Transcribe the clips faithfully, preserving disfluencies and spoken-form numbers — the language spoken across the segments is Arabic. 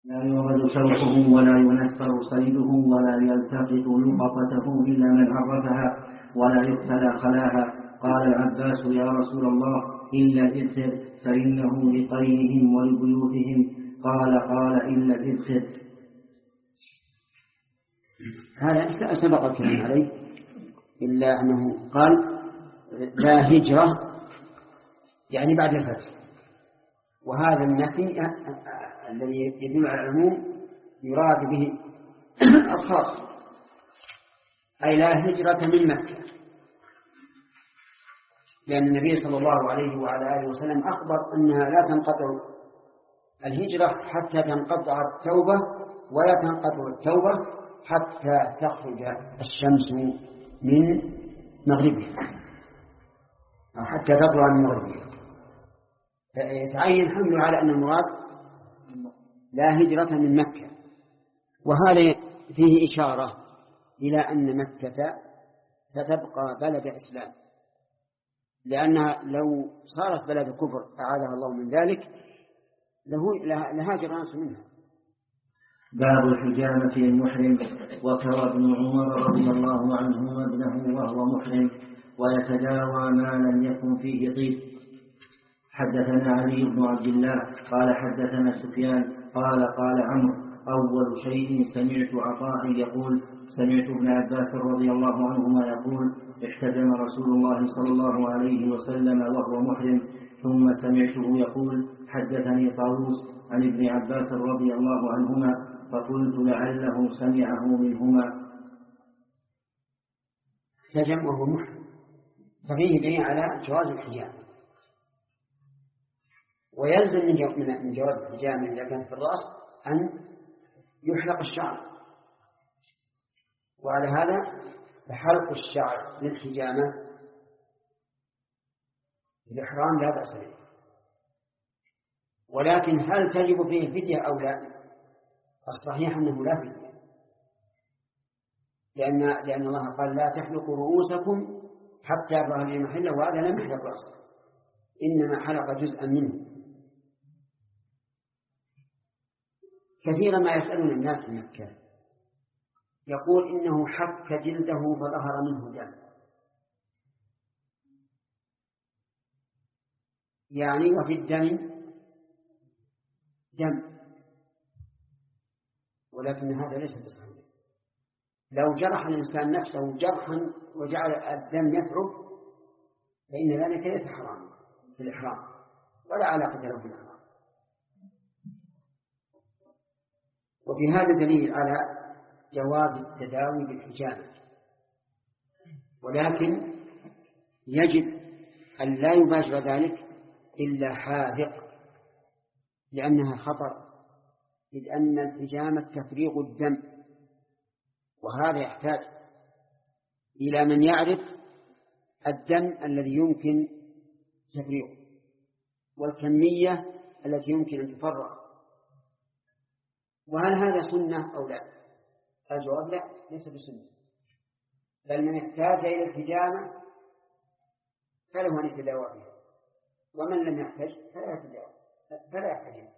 لا يورد شوكه ولا ينثر صيده ولا يلتقط لقطته إلا من عرفها ولا يقتلى خلاها. قال العباس يا رسول الله إلا الإذخر فإنه لقينهم ولبيوتهم. قال قال إلا الإذخر. هذا سبق الكلام عليه، إلا أنه قال لا هجرة يعني بعد الفتح، وهذا النفي الذي يدل على العموم يراد به الخاص، أي لا هجرة من مكة، لأن النبي صلى الله عليه وعلى آله وسلم أخبر أنها لا تنقطع الهجرة حتى تنقطع التوبة، ولا تنقطع التوبة حتى تخرج الشمس من مغربها أو حتى تطلع من مغربها. يتعين حمله على أن المراد لا هجرة من مكة، وهذا فيه إشارة إلى أن مكة ستبقى بلد إسلام، لأنها لو صارت بلد كفر أعاذها الله من ذلك لهاجر الناس منها. باب الحجامة للمحرم. وكوى ابن عمر رضي الله عنهما ابنه وهو محرم ويتداوى ما لم يكن فيه طيب. حدثنا علي بن عبد الله قال حدثنا سفيان قال قال عمرو أول شيء سمعت عطاء يقول سمعت ابن عباس رضي الله عنهما يقول احتجم رسول الله صلى الله عليه وسلم وهو محرم. ثم سمعته يقول حدثني طاووس عن ابن عباس رضي الله عنهما فقلت لعله سمعه منهما. احتجم وهو محرم ففيه دليل على جواز الحجام، ويلزم من جواز الحجام إذا كان في الرأس أن يحلق الشعر، وعلى هذا فحلق الشعر للحجامة الإحرام لا بأس به، ولكن هل تجب فيه فدية أو لا؟ الصحيح أنه لا فدية، لأن, لأن الله قال لا تحلقوا رؤوسكم حتى يبلغ الإمام محله، وهذا لم يحلق رأسه إنما حلق جزءا منه. كثيرا ما يسألون الناس في مكة يقول إنه حك جلده فظهر منه دم، يعني وفي الدم دم، ولكن هذا ليس بصحيح. لو جرح الإنسان نفسه جرحا وجعل الدم يثرب فإن ذلك ليس حراما في الإحرام ولا علاقة له بالإحرام. وفي هذا دليل على جواز التداوي بالحجامة، ولكن يجب أن لا يباشر ذلك إلا حاذق لأنها خطر، إذ أن الحجامة تفريغ الدم، وهذا يحتاج إلى من يعرف الدم الذي يمكن تفريغه والكمية التي يمكن أن تفرغ. وهل هذا سنة أو لا؟ الجواب لا، ليس بسنة، بل من احتاج إلى الحجامة فله أن يتداوى بها، ومن لم يحتج فلا يتداوى فلا يحتجم.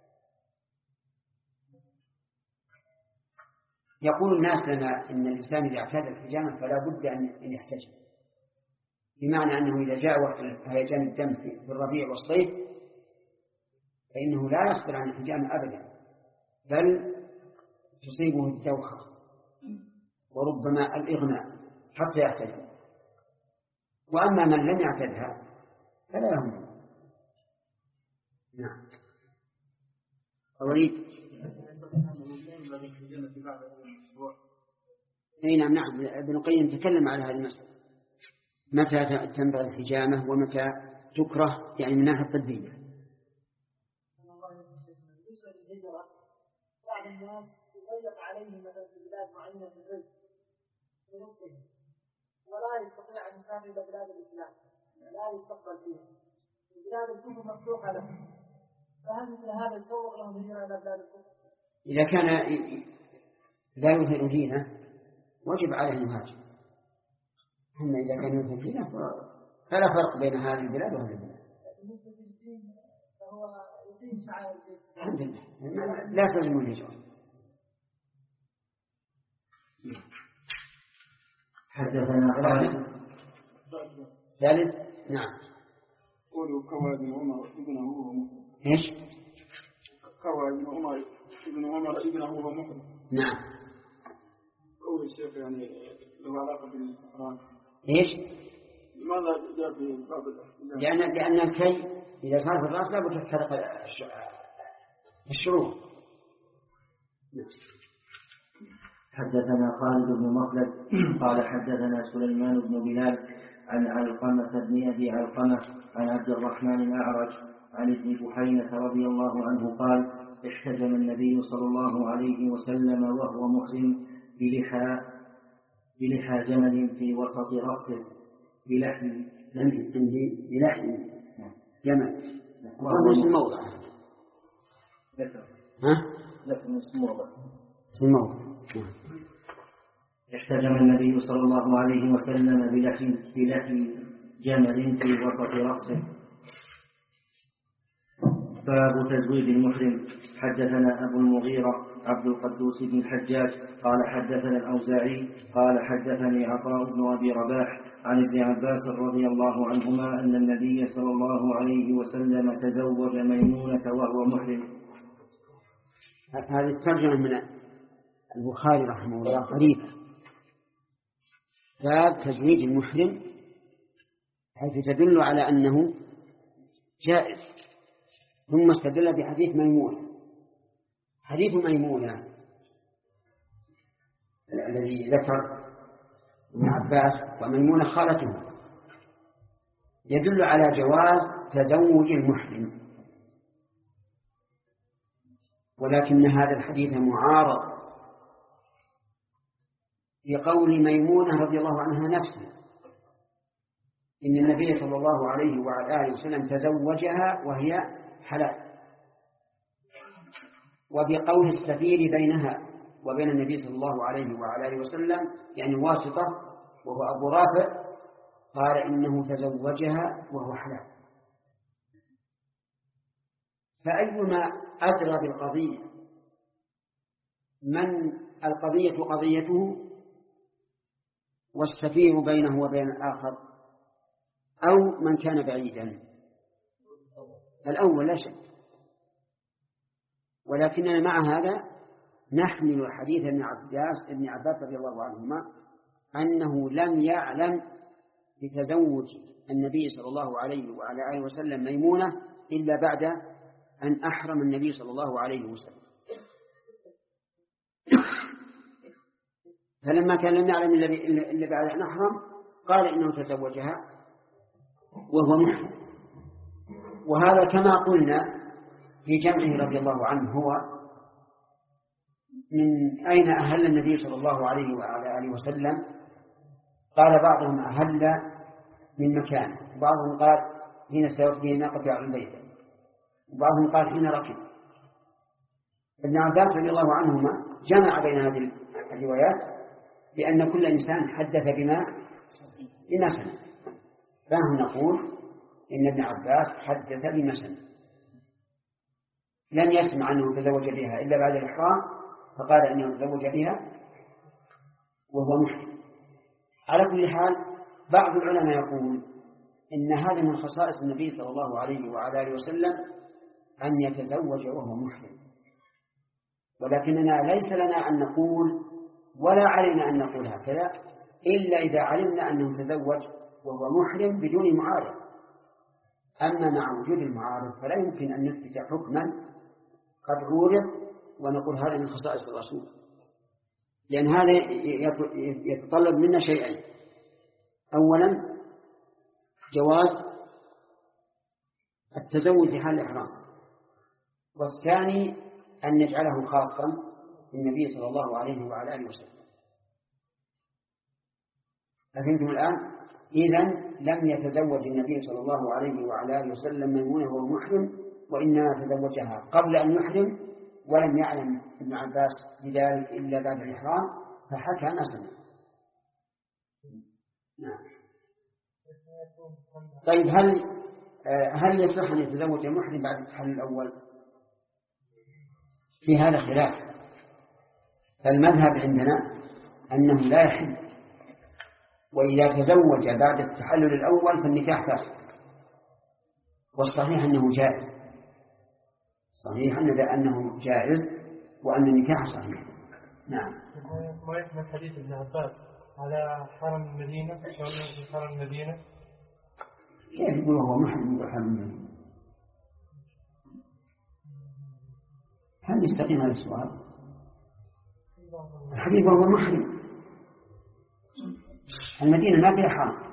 يقول الناس لنا إن الإنسان إذا اعتاد الحجامة فلا بد أن يحتجم، بمعنى أنه إذا جاء وقت هيجان الدم في الربيع والصيف فإنه لا يصبر عن الحجامة أبدا، بل تصيبه الدوخة وربما الإغماء حتى يحتجم. وأما من لم يعتدها فلا يهم. نعم. أريد أي نعم نعم ابن القيم تكلم على هذه المسألة، متى تنبغي الحجامة ومتى تكره، يعني من ناحية الطبية. بعض الناس يضيق عليهم مثلا في بلاد معينة في الرزق في رزقه ولا يستطيع أن يسافر إلى بلاد الإسلام، لا يستقبل فيها، البلاد الكفر مفتوحة له، فهل مثل هذا يسوق لهم هجرة إلى بلاد الكفر؟ إذا كان لا يظهر دينه وجب عليه أن يهاجر، أما إذا كان يظهر دينه فلا فرق بين هذه البلاد وهذه البلاد. بالنسبة للدين فهو الحمد لله لا تلزم الهجرة. حدثنا خالد ثالث نعم. قولوا كوى ابن عمر ابنه وهو محرم. ايش؟ كوى ابن عمر ابن عمر ابنه وهو محرم. نعم. قول الشيخ يعني له علاقة بالإحرام. ايش؟ لماذا جاء في بعض الأحكام؟ لأن لأن الكي إذا صار في الرأس لابد تحترق الشروط. حدثنا خالد بن مخلد قال حدثنا سليمان بن بلال عن علقمة بن أبي علقمة عن عبد الرحمن الأعرج عن ابن بحينة رضي الله عنه قال احتجم النبي صلى الله عليه وسلم وهو محرم بلحى بلحى جمل في وسط رأسه بلحم عندي بلحم جمل وهو اسم الموضع. ها؟ لكن اسم الموضع. اسم الموضع. احتجم النبي صلى الله عليه وسلم بلحم بلحم جمل في وسط رأسه. باب تزويج المحرم. حدثنا أبو المغيرة عبد القدوس بن الحجاج قال حدثنا الأوزاعي قال حدثني عطاء بن أبي رباح عن ابن عباس رضي الله عنهما أن النبي صلى الله عليه وسلم تزوج ميمونة وهو محرم. هذه الترجمة من البخاري رحمه الله قريبا. باب تزويج المحرم حيث تدل على أنه جائز. ثم استدل بحديث ميمونة. حديث ميمونة الذي ذكر ابن عباس وميمونة خالته يدل على جواز تزوج المحرم، ولكن هذا الحديث معارض بقول ميمونة رضي الله عنها نفسها إن النبي صلى الله عليه وعلى آله وسلم تزوجها وهي حلال، وبقول السفير بينها وبين النبي صلى الله عليه وعلى آله وسلم يعني واسطة وهو أبو رافع قال إنه تزوجها وهو حلال. فأيما أدرى بالقضية، من القضية قضيته والسفير بينه وبين الآخر أو من كان بعيدا؟ الأول لا شك. ولكننا مع هذا نحمل حديث ابن عباس ابن عباس رضي الله عنهما أنه لم يعلم بتزوج النبي صلى الله عليه وعلى آله وسلم ميمونة إلا بعد أن أحرم النبي صلى الله عليه وسلم. فلما كان لم يعلم إلا بعد أن أحرم قال إنه تزوجها وهو محرم. وهذا كما قلنا في جمعه رضي الله عنه هو من أين أهل النبي صلى الله عليه وعلى آله وسلم. قال بعضهم أهل من مكان، وبعضهم قال حين استوت به ناقة على البيت، وبعضهم قال حين ركب. ابن عباس رضي الله عنهما جمع بين هذه الروايات بأن كل إنسان حدث بما بما سمع، فنحن نقول إن ابن عباس حدث بما سمع، لم يسمع أنه تزوج بها إلا بعد الإحرام فقال أنه تزوج بها وهو محرم. على كل حال بعض العلماء يقول إن هذا من خصائص النبي صلى الله عليه وعلى آله وسلم أن يتزوج وهو محرم، ولكننا ليس لنا أن نقول ولا علينا أن نقول هكذا إلا إذا علمنا أنه تزوج وهو محرم بدون معارض. أما مع وجود المعارض فلا يمكن أن نثبت حكما قد عورض ونقول هذا من خصائص الرسول، لأن هذا يتطلب منا شيئين: أولا جواز التزوج في حال الإحرام، والثاني أن نجعله خاصا بالنبي صلى الله عليه وعلى آله وسلم. أفهمتم الآن؟ إذن لم يتزوج النبي صلى الله عليه وعلى آله وسلم ميمونة وهو محرم، وإنما تزوجها قبل أن يحرم، ولم يعلم ابن عباس بذلك إلا بعد الإحرام فحكى ما سمع. نعم. طيب هل هل يصح أن يتزوج المحرم بعد التحلل الأول؟ في هذا خلاف. فالمذهب عندنا أنه لا يحل، وإذا تزوج بعد التحلل الأول فالنكاح فاسد، والصحيح أنه جائز، صحيح أنه جائز وأن النكاح صحيح. نعم. ما يحمل حديث ابن عباس على حرم المدينة، شلون في حرم المدينة؟ كيف يقول هو محرم يقول حرم المدينة؟ هل يستقيم هذا السؤال؟ الحديث هو محرم، المدينة ما فيها حرم،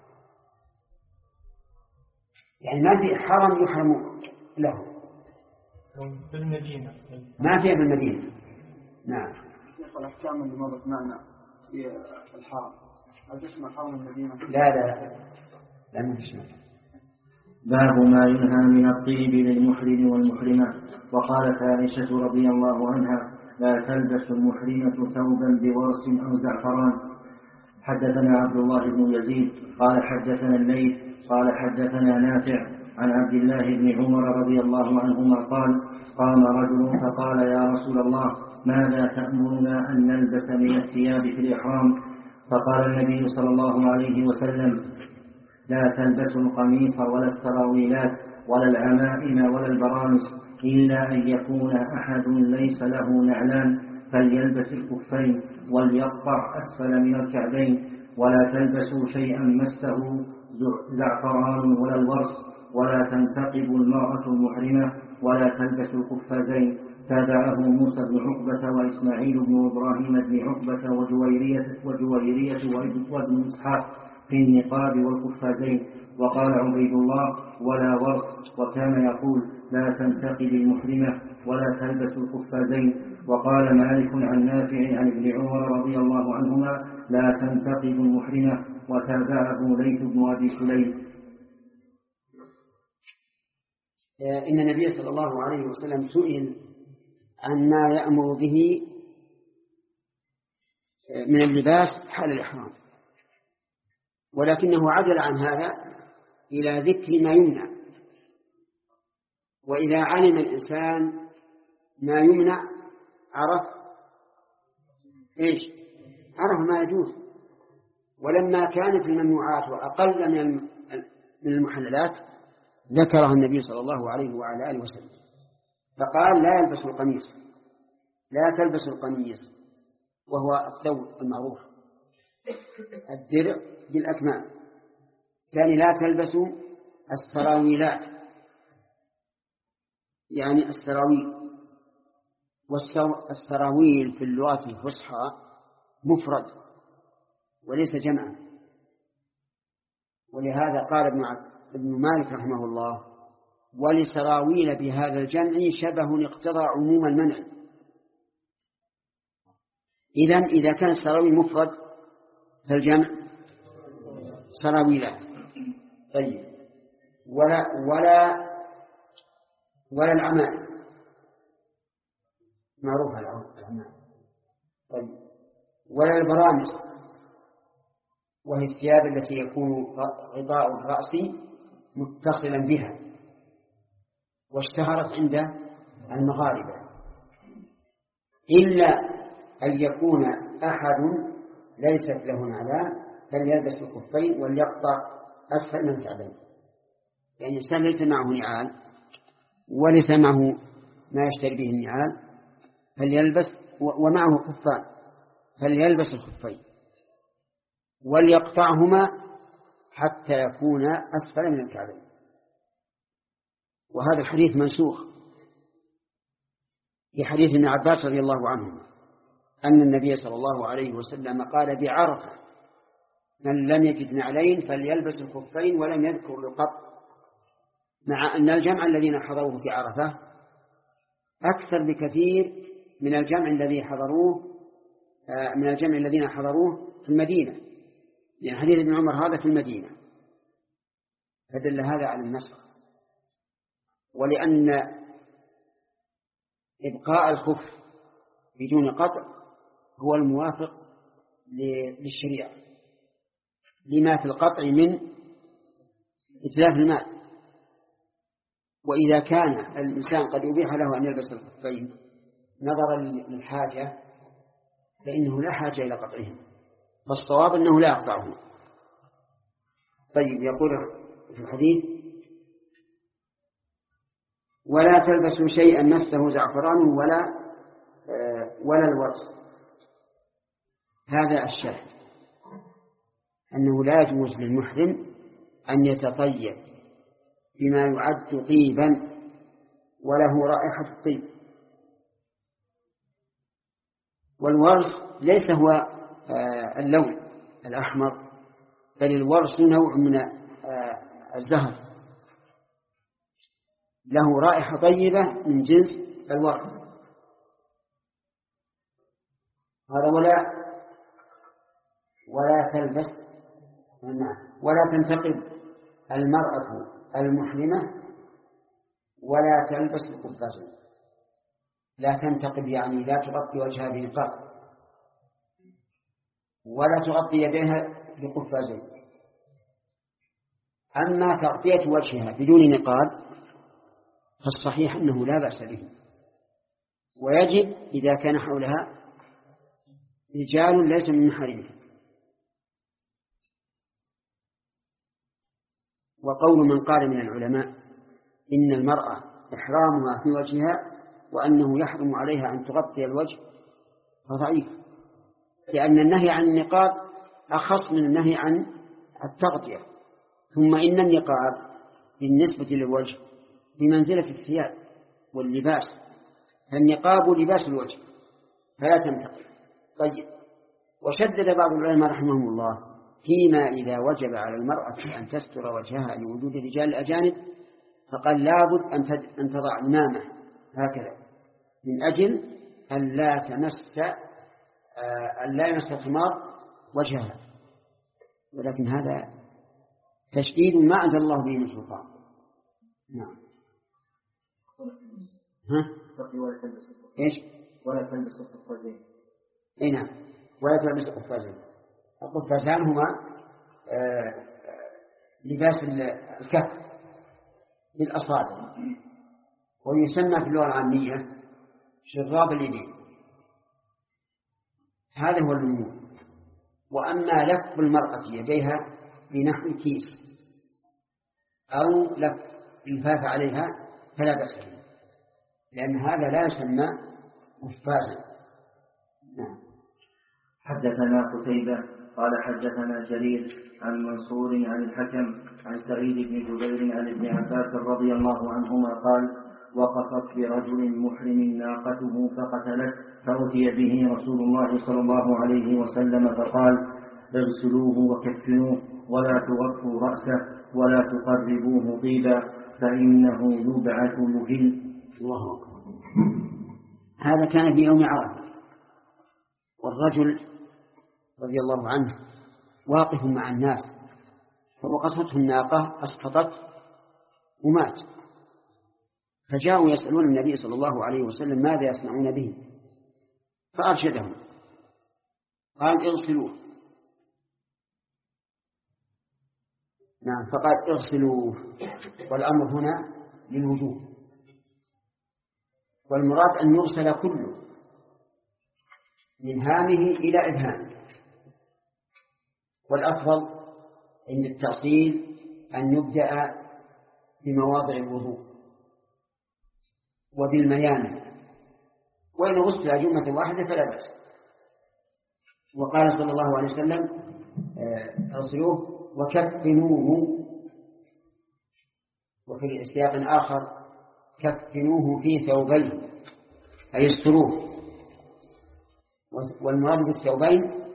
يعني ما في حرم يحرم له في المدينة، ما فيها بالمدينة. نعم. الأحكام اللي مضت معنا في الحرم هل تشمل حرم المدينة؟ لا لا لا ما تشمل. باب ما ينهى من الطيب للمحرم والمحرمة. وقالت عائشة رضي الله عنها: لا تلبس المحرمة ثوبا بورس أو زعفران. حدثنا عبد الله بن يزيد قال حدثنا الليث قال حدثنا نافع عن عبد الله بن عمر رضي الله عنهما قال: قام رجل فقال: يا رسول الله، ماذا تأمرنا أن نلبس من الثياب في الإحرام؟ فقال النبي صلى الله عليه وسلم: لا تلبسوا القميص ولا السراويلات ولا العمائم ولا البرانس، إلا أن يكون أحد ليس له نعلان فليلبس الكفين وليقطع أسفل من الكعبين، ولا تلبسوا شيئا مسه زعفران ولا الورس، ولا تنتقب المرأة المحرمة، ولا تلبس القفازين. تابعه موسى بن عقبة وإسماعيل بن إبراهيم بن عقبة وجويرية, وجويرية وابن إسحاق في النقاب والقفازين. وقال عبيد الله: ولا ورس. وكان يقول: لا تنتقب المحرمة ولا تلبس القفازين. وقال مالك عن نافع عن ابن عمر رضي الله عنهما: لا تنتقب المحرمة. وتابعه ليث بن أبي سليم. إن النبي صلى الله عليه وسلم سئل عن ما يأمر به من اللباس حال الإحرام، ولكنه عدل عن هذا إلى ذكر ما يمنع. وإذا علم الإنسان ما يمنع عرف إيش؟ عرف ما يجوز. ولما كانت الممنوعات أقل من المحللات ذكرها النبي صلى الله عليه وعلى آله وسلم، فقال: لا يلبس القميص، لا تلبس القميص، وهو الثوب المعروف الدرع بالأكمام. ثاني: لا تلبسوا السراويلات، يعني السراويل. والسراويل في اللغة الفصحى مفرد وليس جمعا، ولهذا قال ابن ابن مالك رحمه الله: ولسراويل بهذا الجمع شبه اقتضى عموم المنع. إذن إذا كان السراويل مفرد فالجمع سراويلات. طيب. ولا ولا ولا العمائم، معروفة العمائم. طيب. ولا البرانس، وهي الثياب التي يكون غطاء الرأس متصلا بها، واشتهرت عند المغاربة، إلا أن يكون أحد ليست له نعلان فليلبس الخفين وليقطع أسفل من الكعبين. يعني الإنسان ليس معه نعال وليس معه ما يشتري به النعال فليلبس، ومعه خفان فليلبس الخفين وليقطعهما حتى يكون أسفل من الكعبين. وهذا الحديث منسوخ في حديث ابن عباس رضي الله عنه أن النبي صلى الله عليه وسلم قال بعرفة: من لم يجد نعلين فليلبس الخفين، ولم يذكر القط، مع أن الجمع الذين حضروه في عرفة أكثر بكثير من الجمع الذي حضروه من الجمع الذين حضروه في المدينة، لأن حديث ابن عمر هذا في المدينة، فدل هذا على النسخ. ولأن إبقاء الخف بدون قطع هو الموافق للشريعة لما في القطع من إتلاف المال. وإذا كان الإنسان قد أبيح له أن يلبس الخفين نظرا للحاجة فإنه لا حاجة إلى قطعهم، فالصواب أنه لا يقطعه. طيب يقول في الحديث ولا تلبسوا شيئا مسه زعفران ولا ولا الورس. هذا الشاهد أنه لا يجوز للمحرم أن يتطيب بما يعد طيبا وله رائحة الطيب. والورس ليس هو اللون الأحمر، بل الورس نوع من الزهر له رائحة طيبة من جنس الورد. هذا ولا ولا تلبس ولا تنتقب المرأة المحرمة ولا تلبس القفازين. لا تنتقب يعني لا تغطي وجهها بنقاب ولا تغطي يديها بقفازين. أما تغطية وجهها بدون نقاب فالصحيح أنه لا بأس به، ويجب إذا كان حولها رجال ليس من محارمها. وقول من قال من العلماء إن المرأة إحرامها في وجهها وأنه يحرم عليها أن تغطي الوجه فضعيف، لأن النهي عن النقاب أخص من النهي عن التغطية. ثم إن النقاب بالنسبة للوجه بمنزلة الثياب واللباس، فالنقاب لباس الوجه فلا تنتقل. طيب وشدد بعض العلماء رحمهم الله فيما إذا وجب على المرأة أن تستر وجهها لوجود الرجال الأجانب، فقال لابد أن تضع إمامة هكذا من أجل أن لا تمس أن لا يمس الخمار وجهها، ولكن هذا تشديد ما أنزل الله به من سلطان. نعم. ها؟ ولا تلبس إيش؟ ولا تلبس القفازين. إيه نعم، ولا تلبس القفازين. القفازان هما آه لباس الكف بالأصابع، ويسمى في اللغة العامية شراب اليدين. هذا هو الممنوع. وأما لف المرأة يديها بنحو كيس أو لف الفاف عليها فلا بأس به، لأن هذا لا يسمى قفازا. نعم. حدثنا قتيبة قال حدثنا جرير عن منصور عن الحكم عن سعيد بن جبير عن ابن عباس رضي الله عنهما قال وقصت برجل محرم ناقته فقتلت، فأتي به رسول الله صلى الله عليه وسلم فقال اغسلوه وكفنوه ولا تغطوا رأسه ولا تقربوه طيبا فإنه يبعث مهل. الله أكبر. هذا كان في يوم عرفة، والرجل رضي الله عنه واقف مع الناس فوقصته الناقة أسقطت ومات، فجاءوا يسألون النبي صلى الله عليه وسلم ماذا يصنعون به، فأرشدهم قال اغسلوه. نعم، فقال اغسلوه، والأمر هنا للوجوب، والمراد أن يغسل كله من هامه إلى إبهامه، والأفضل عند التأصيل أن يبدأ بمواضع الوضوء وبالميامن، وإن غسل جملة واحدة فلا بأس. وقال صلى الله عليه وسلم اغسلوه وكفنوه، وفي سياق آخر كفنوه في ثوبين أي استروه. والمراد بالثوبين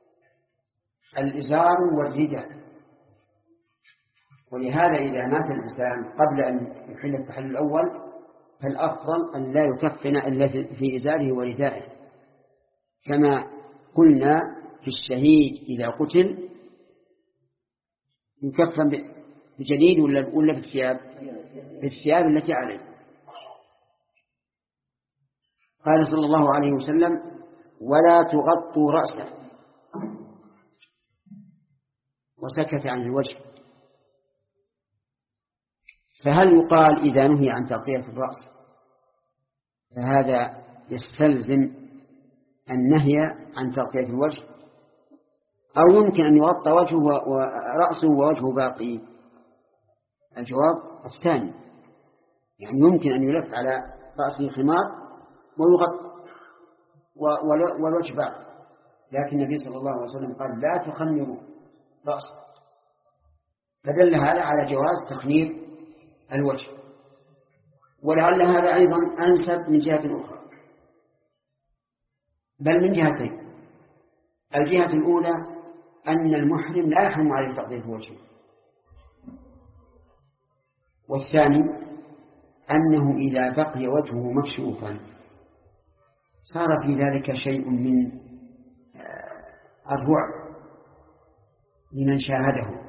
الإزار والرداء، ولهذا إذا مات الإنسان قبل أن يحل التحلل الأول فالأفضل أن لا يكفن إلا في إزاره وردائه، كما قلنا في الشهيد إذا قتل يكفن بجديد ولا ولا بالثياب بالثياب التي عليه. قال صلى الله عليه وسلم ولا تغطوا رأسه، وسكت عن الوجه. فهل يقال إذا نهي عن تغطية الرأس فهذا يستلزم النهي عن تغطية الوجه، أو يمكن أن يغطى وجهه ورأسه ووجهه باقي؟ الجواب الثاني، يعني يمكن أن يلف على رأسه خمار ويغطى والوجه باقي، لكن النبي صلى الله عليه وسلم قال لا تخمروا رأسه، فدل هذا على جواز تخمير الوجه. ولعل هذا أيضا أنسب من جهة أخرى، بل من جهتين. الجهة الأولى أن المحرم لا يحرم عليه تغطية وجهه، والثاني أنه إذا بقي وجهه مكشوفا صار في ذلك شيء من الرعب لمن شاهده،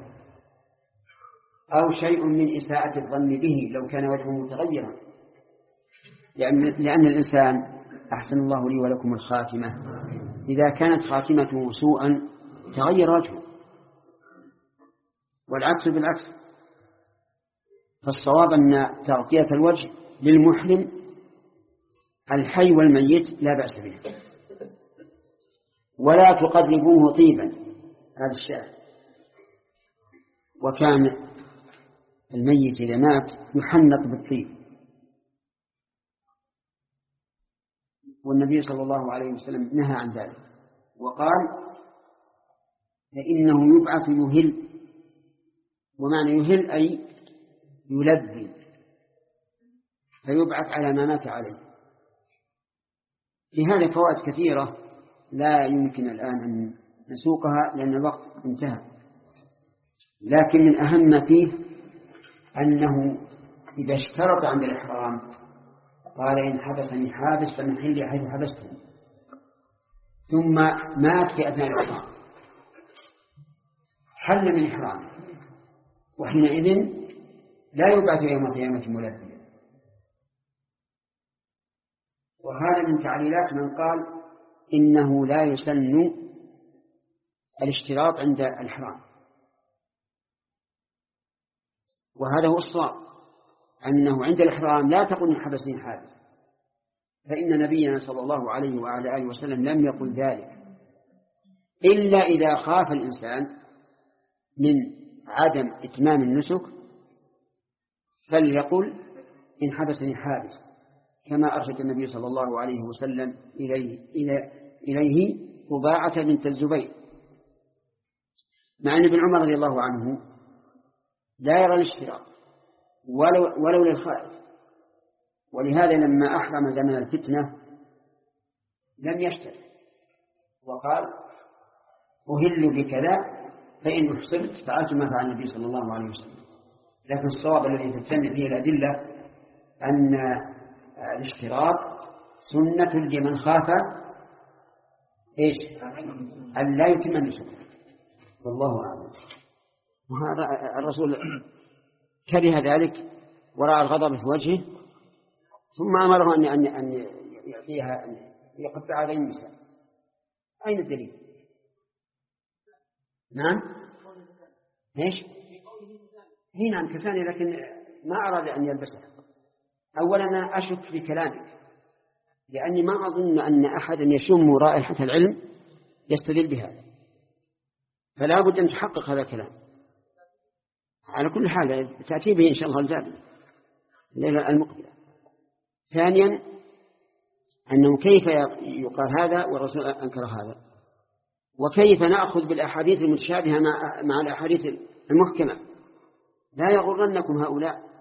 أو شيء من إساءة الظن به لو كان وجهه متغيرا، لأن, لأن الإنسان أحسن الله لي ولكم الخاتمة، إذا كانت خاتمته سوءا تغير وجهه، والعكس بالعكس. فالصواب أن تغطية الوجه للمحرم الحي والميت لا بأس به، ولا تقربوه طيبا، هذا الشاهد. وكان الميت إذا مات يحنط بالطيب، والنبي صلى الله عليه وسلم نهى عن ذلك وقال فإنه يبعث يهل، ومعنى يهل أي يلبي، فيبعث على ما مات عليه. في هذا فوائد كثيرة لا يمكن الآن أن نسوقها لأن الوقت انتهى، لكن من أهم ما فيه أنه إذا اشترط عند الإحرام قال إن حبسني حابس فمحلي حيث حبستني، ثم مات في أثناء الإحرام حل من إحرامه، وحينئذ لا يبعث يوم القيامة ملبيا. وهذا من تعليلات من قال إنه لا يسن الاشتراط عند الإحرام، وهذا هو الصواب، أنه عند الإحرام لا تقل حبسني حابس، فإن نبينا صلى الله عليه وعلى آله وسلم لم يقل ذلك إلا إذا خاف الإنسان من عدم إتمام النسك فليقل إن حبسني حابس، كما أرشد النبي صلى الله عليه وسلم إليه, إلى إليه رباعة بنت الزبير، مع أن ابن عمر رضي الله عنه لا يرى الاشتراط ولو, ولو للخائف، ولهذا لما أحرم زمن الفتنة لم يشترط وقال أهل بكذا فإن أحصرت فعلت ما فعل النبي صلى الله عليه وسلم. لكن الصواب الذي تتم فيه الأدلة أن الاشتراط سنة لمن خاف إيش أن لا يتم النسك، والله أعلم. وهذا الرسول كره ذلك ورأى الغضب في وجهه، ثم أمره أن أن أن يعطيها أن يقطع بين النساء. أين الدليل؟ نعم إيش؟ هي نعم كساني، لكن ما أراد أن يلبسها. أولا أنا أشك في كلامك، لأني ما أظن أن أحدا يشم رائحة العلم يستدل بهذا، فلا بد أن تحقق هذا الكلام. على كل حال تأتي به إن شاء الله الزابل الليلة المقبلة. ثانيا أنه كيف يقال هذا والرسول أنكر هذا، وكيف نأخذ بالأحاديث المتشابهة مع, مع الأحاديث المحكمة. لا يغرنكم هؤلاء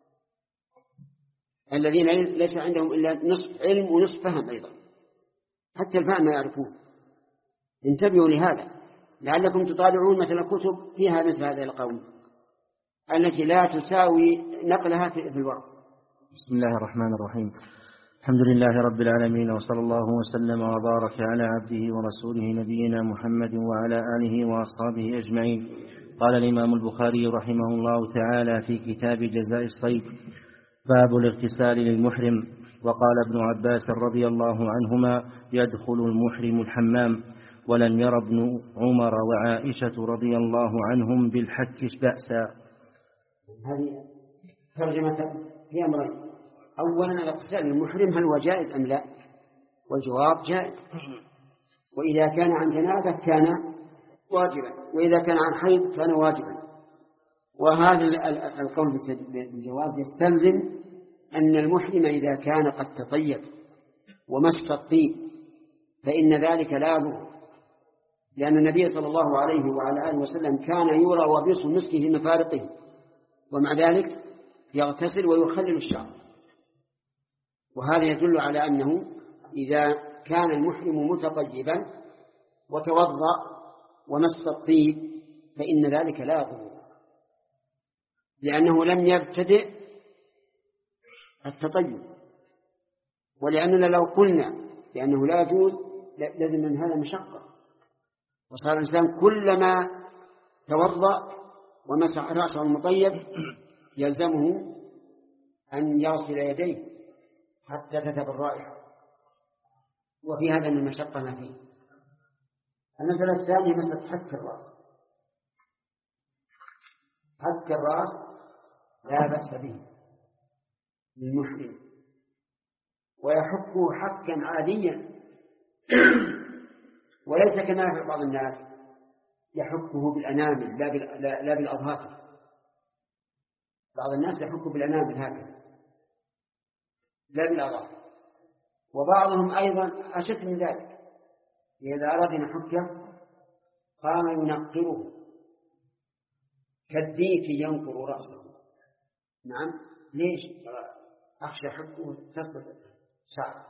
الذين ليس عندهم إلا نصف علم ونصف فهم، أيضا حتى الفهم ما يعرفون. انتبهوا لهذا لعلكم تطالعون مثل كتب فيها مثل هذا القول التي لا تساوي نقلها في الورق. بسم الله الرحمن الرحيم. الحمد لله رب العالمين، وصلى الله وسلم وبارك على عبده ورسوله نبينا محمد وعلى آله وأصحابه أجمعين. قال الإمام البخاري رحمه الله تعالى في كتاب جزاء الصيد: باب الاغتسال للمحرم. وقال ابن عباس رضي الله عنهما: يدخل المحرم الحمام. ولم ير ابن عمر وعائشة رضي الله عنهم بالحك بأسا. هذه ترجمة في أمرين: أولا الاغتسال للمحرم هل هو جائز أم لا؟ والجواب جائز. وإذا كان عن جنابة كان واجبا، وإذا كان عن حيض كان واجبا. وهذا القول بالجواب يستلزم أن المحرم إذا كان قد تطيب ومس الطيب فإن ذلك لا يضر، لأن النبي صلى الله عليه وعلى آله وسلم كان يرى وبيص مسكه في مفارقه، ومع ذلك يغتسل ويخلل الشعر. وهذا يدل على أنه إذا كان المحرم متطيبا وتوضأ ومس الطيب فإن ذلك لا يضر، لأنه لم يبتدئ التطيب. ولأننا لو قلنا بأنه لا يجوز لازم من هذا مشقة، وصار الإنسان كلما توضأ ومسح رأسه المطيب يلزمه أن يغسل يديه حتى تذهب الرائحة، وفي هذا من المشقة ما فيه. المسألة الثانية مسألة حك الرأس. حك الرأس لا بأس به للمحرم، ويحكه حكا عاديا وليس كما يفعل بعض الناس يحكه بالأنامل لا بالأظافر. بعض الناس يحكه بالأنامل هكذا لا بالأظافر، وبعضهم أيضا أشد من ذلك، إذا أراد أن يحكه قام ينقره كالديك ينقر رأسه. نعم، ليش؟ أخشى حكه تسقط شعر،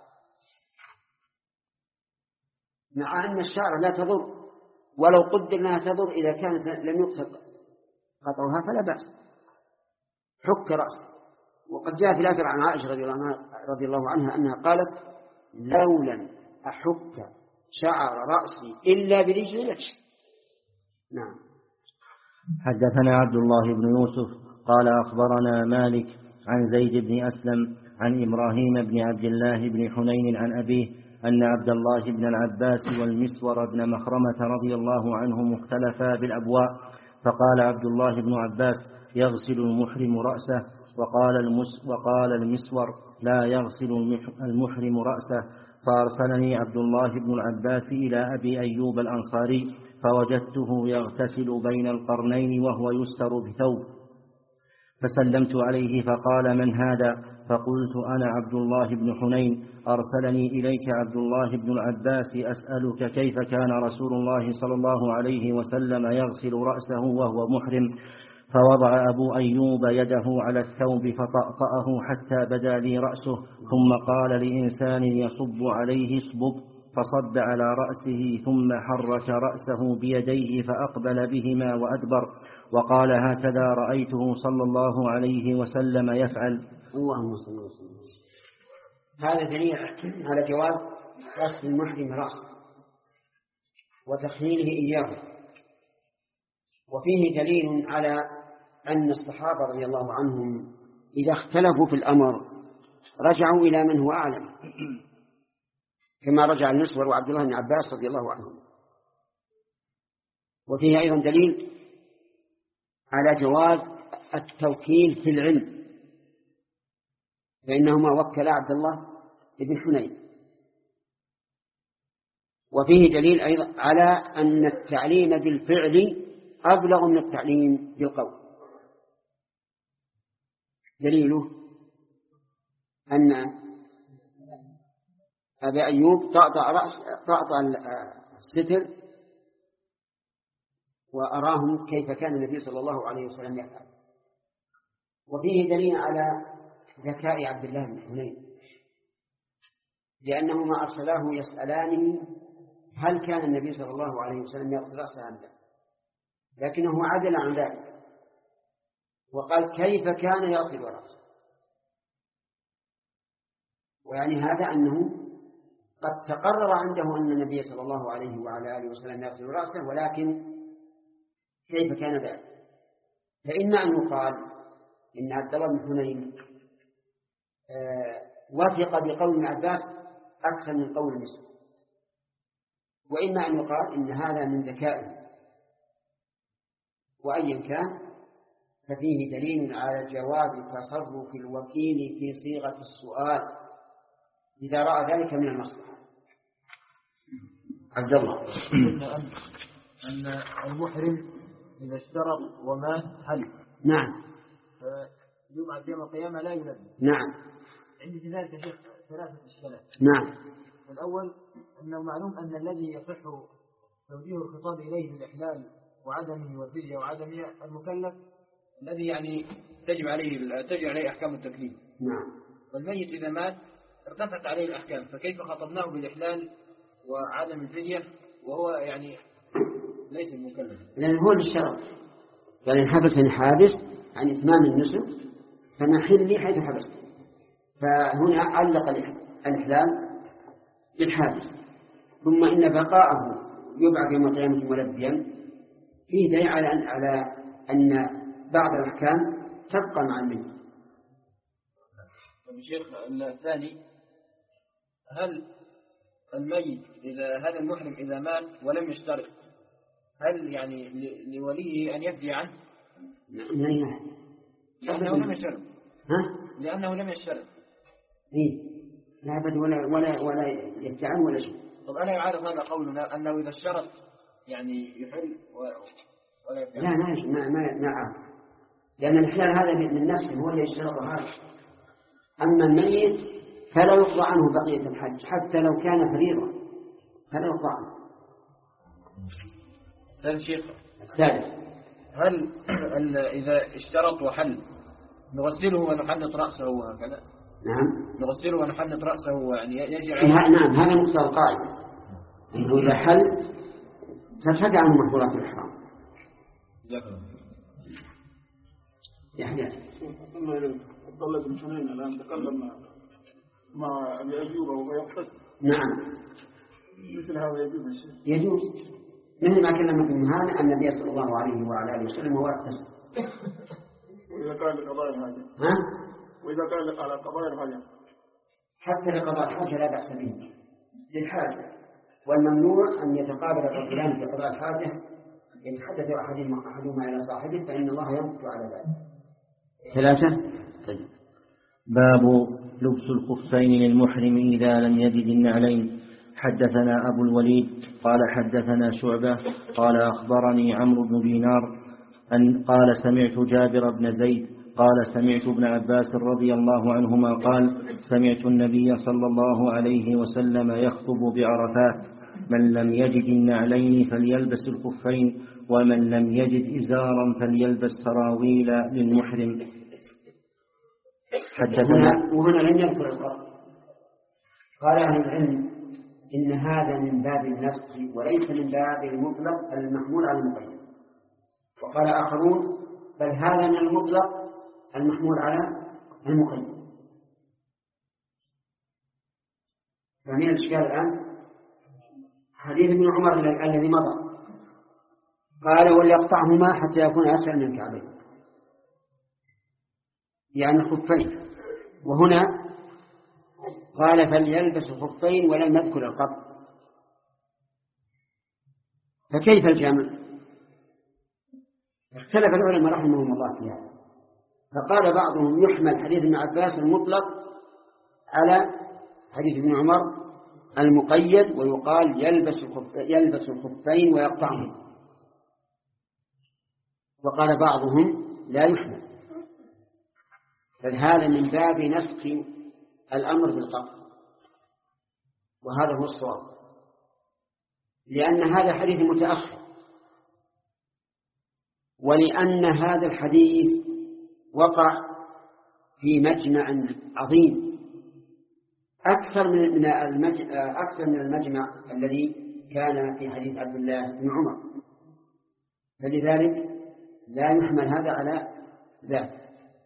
مع أن الشعر لا تضر، ولو قدر أنها تضر إذا كانت لم يقصد قطعها فلا بأس. حك رأسه. وقد جاء في الأثر عن عائشة رضي الله عنها أنها قالت: لو لم أحك شعر رأسي إلا برجلي لكشف. نعم. حدثنا عبد الله بن يوسف قال أخبرنا مالك عن زيد بن أسلم عن إبراهيم بن عبد الله بن حنين عن أبيه أن عبد الله بن العباس والمسور بن مخرمة رضي الله عنهم اختلفا بالأبواء، فقال عبد الله بن عباس: يغسل المحرم رأسه، وقال, المس وقال المسور: لا يغسل المحرم رأسه. فأرسلني عبد الله بن العباس إلى أبي أيوب الأنصاري فوجدته يغتسل بين القرنين وهو يستر بثوب، فسلمت عليه فقال: من هذا؟ فقلت: أنا عبد الله بن حنين، أرسلني إليك عبد الله بن العباس أسألك كيف كان رسول الله صلى الله عليه وسلم يغسل رأسه وهو محرم. فوضع أبو أيوب يده على الثوب فطأطأه حتى بدا لي رأسه، ثم قال لإنسان يصب عليه: اصبب، فصب على رأسه، ثم حرك رأسه بيديه فأقبل بهما وأدبر، وقال: هكذا رأيته صلى الله عليه وسلم يفعل. اللهم صل وسلم. هذا دليل على جواز غسل المحرم رأسه وتخليله إياه، وفيه دليل على أن الصحابة رضي الله عنهم إذا اختلفوا في الأمر رجعوا إلى من هو أعلم، كما رجع المسور وعبد الله بن عباس رضي الله عنهم. وفيه أيضا دليل على جواز التوكيل في العلم، فإنهما وكلا عبد الله بن حنين. وفيه دليل أيضا على أن التعليم بالفعل أبلغ من التعليم بالقول. دليله أن أبي أيوب طأطأ رأس طأطأ الستر وأراهم كيف كان النبي صلى الله عليه وسلم يفعل. وفيه دليل على ذكاء عبد الله بن حنين، لأنهما أرسلاه يسألانه هل كان النبي صلى الله عليه وسلم يغسل رأسه أم لا، لكنه عدل عن ذلك وقال: كيف كان يغسل رأسه؟ ويعني هذا أنه قد تقرر عنده أن النبي صلى الله عليه وعلى آله وسلم يغسل رأسه، ولكن كيف كان ذلك؟ فإما أن يقال إن عبد الله بن حنين آه وثق بقول ابن عباس أكثر من قول المسلم، وإما أن يقال إن هذا من ذكائه. وأيا كان ففيه دليل على جواز تصرف الوكيل في صيغة السؤال إذا رأى ذلك من المصلحة. عبد الله. قلنا أمس أن المحرم إذا اشترط ومات حلف. نعم. فيبعث يوم القيامة لا يلبي. نعم. عندي في ذلك يا شيخ ثلاثة إشكالات. نعم. الأول أنه معلوم أن الذي يصح توجيه الخطاب إليه بالإحلال وعدمه والفدية وعدمه المكلف الذي يعني تجب عليه تجب عليه أحكام التكليف. نعم. والميت إذا مات ارتفعت عليه الأحكام، فكيف خطبناه بالإحلال وعدم الفدية وهو يعني ليس المكلف؟ لأن هو بالشرط، يعني حبسني حابس عن إتمام النسك فمحلي حيث حبست، فهنا علق الإحلال بالحابس. ثم إن بقاءه يبعث يوم القيامة ملبيا فيه دليل على أن على أن بعض الأحكام تبقى مع الميت. طيب الشيخ الثاني، هل الميت إذا هذا المحرم إذا مات ولم يشترط هل يعني لوليه أن يفدي عنه؟ لا، لأنه لم يشترط. ها؟ لأنه لم يشترط. إيه، لا أبد ولا ولا ولا يفدي عنه ولا شيء. طب ألا يعارض هذا قولنا أنه إذا اشترط يعني يحل ولا يفدي عنه؟ لا لا ما ما ما عارف، لأن الإحلال هذا من نفسه هو اللي يشترط هذا. أما الميت فلا يقضى عنه بقية الحج حتى لو كان فريضا، فلا يقضى عنه. ثالث شيخ الثالث، هل إذا اشترط وحل نغسله ونحنط رأسه هكذا؟ نعم. نغسله ونحنط رأسه يعني يجي عليه. نعم، هذا مقصد القاعدة، أنه إذا حل ترتفع عنه محظورات الإحرام. يحيى. عبد الله بن حنين الآن تكلم مع أبي أيوب وهو يغتسل. نعم. مثل هذا يجوز يا شيخ؟ يجوز، مثل ما كلم ابن هان النبي صلى الله عليه وعلى آله وسلم وهو يغتسل. وإذا كان لقضاء الحاجة. ها؟ وإذا كان على قضاء الحاجة. حتى لقضاء الحاجة لا بأس به للحاجة، والممنوع أن يتقابل الرجلان في قضاء الحاجة يتحدث أحدهما أحدهما إلى صاحبه فإن الله ينص على ذلك. ثلاثة. طيب. باب لبس الخفين للمحرم إذا لم يجد النعلين. حدثنا أبو الوليد قال حدثنا شعبة قال أخبرني عمرو بن دينار أن قال سمعت جابر بن زيد قال سمعت ابن عباس رضي الله عنهما قال سمعت النبي صلى الله عليه وسلم يخطب بعرفات من لم يجد النعلين فليلبس الخفين ومن لم يجد إزارا فليلبس سراويل للمحرم. حدثنا وهنا لم يذكر القرآن. قال أهل العلم إن هذا من باب النسخ وليس من باب المطلق المحمول على المقيد. وقال آخرون بل هذا من المطلق المحمول على المقيد. فمن الإشكال الآن حديث ابن عمر الذي مضى قال وليقطعهما حتى يكون أسفل من الكعبين، يعني خفين، وهنا قال فليلبس خفين ولم يذكر القطع، فكيف الجمع؟ اختلف العلماء رحمهم الله في هذا، فقال بعضهم يحمل حديث ابن عباس المطلق على حديث ابن عمر المقيد ويقال يلبس يلبس الخفين ويقطعهم، وقال بعضهم لا يحمل، فهذا من باب نسخ الأمر بالقطع، وهذا هو الصواب، لأن هذا حديث متأخر، ولأن هذا الحديث وقع في مجمع عظيم أكثر من المجمع أكثر من المجمع الذي كان في حديث عبد الله بن عمر، فلذلك لا يحمل هذا على ذاك.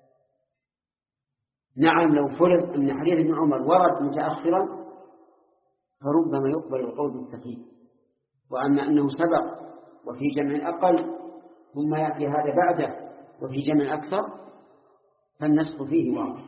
نعم لو فرض أن حديث ابن عمر ورد متأخرا فربما يقبل القول بالتقييد، وأما أنه سبق وفي جمع أقل ثم يأتي هذا بعده وفي جمع أكثر فالنسخ فيه واضح،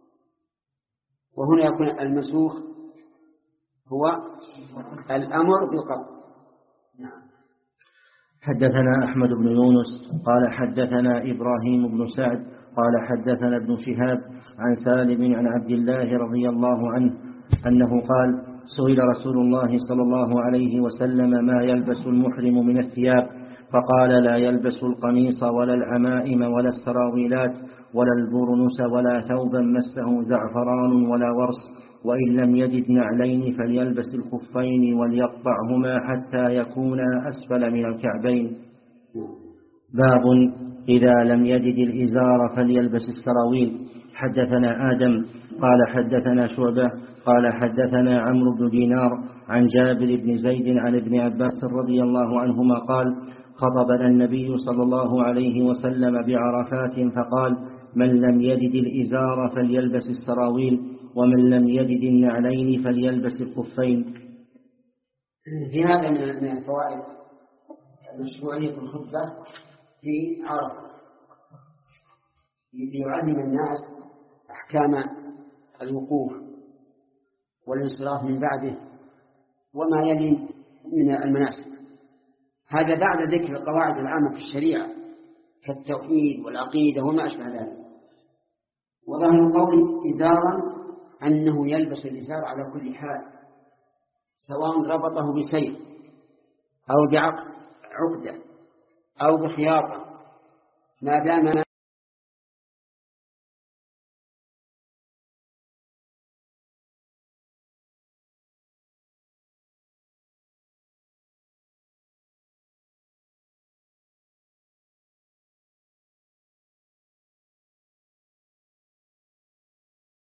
وهنا يكون المنسوخ هو الأمر بالقطع. نعم. حدثنا أحمد بن يونس قال حدثنا إبراهيم بن سعد قال حدثنا ابن شهاب عن سالم عن عبد الله رضي الله عنه أنه قال سئل رسول الله صلى الله عليه وسلم ما يلبس المحرم من الثياب، فقال لا يلبس القميص ولا العمائم ولا السراويلات ولا البرنس ولا ثوبا مسه زعفران ولا ورس، وإن لم يجد نعلين فليلبس الخفين وليقطعهما حتى يكونا أسفل من الكعبين. باب إذا لم يجد الإزار فليلبس السراويل. حدثنا آدم قال حدثنا شعبة قال حدثنا عمرو بن دينار عن جابر بن زيد عن ابن عباس رضي الله عنهما قال خطبنا النبي صلى الله عليه وسلم بعرفات فقال من لم يجد الإزار فليلبس السراويل ومن لم يجد النعلين فليلبس الخفين. في هذا من الفوائد مشروعية الخطبة في عرفة ليعلم الناس أحكام الوقوف والانصراف من بعده وما يلي من المناسك. هذا بعد ذكر القواعد العامة في الشريعة كالتوحيد والعقيدة وما أشبه ذلك. وظاهر قول إزارا أنه يلبس الإزار على كل حال سواء ربطه بسيف أو بعقدة أو بخياطة ما دام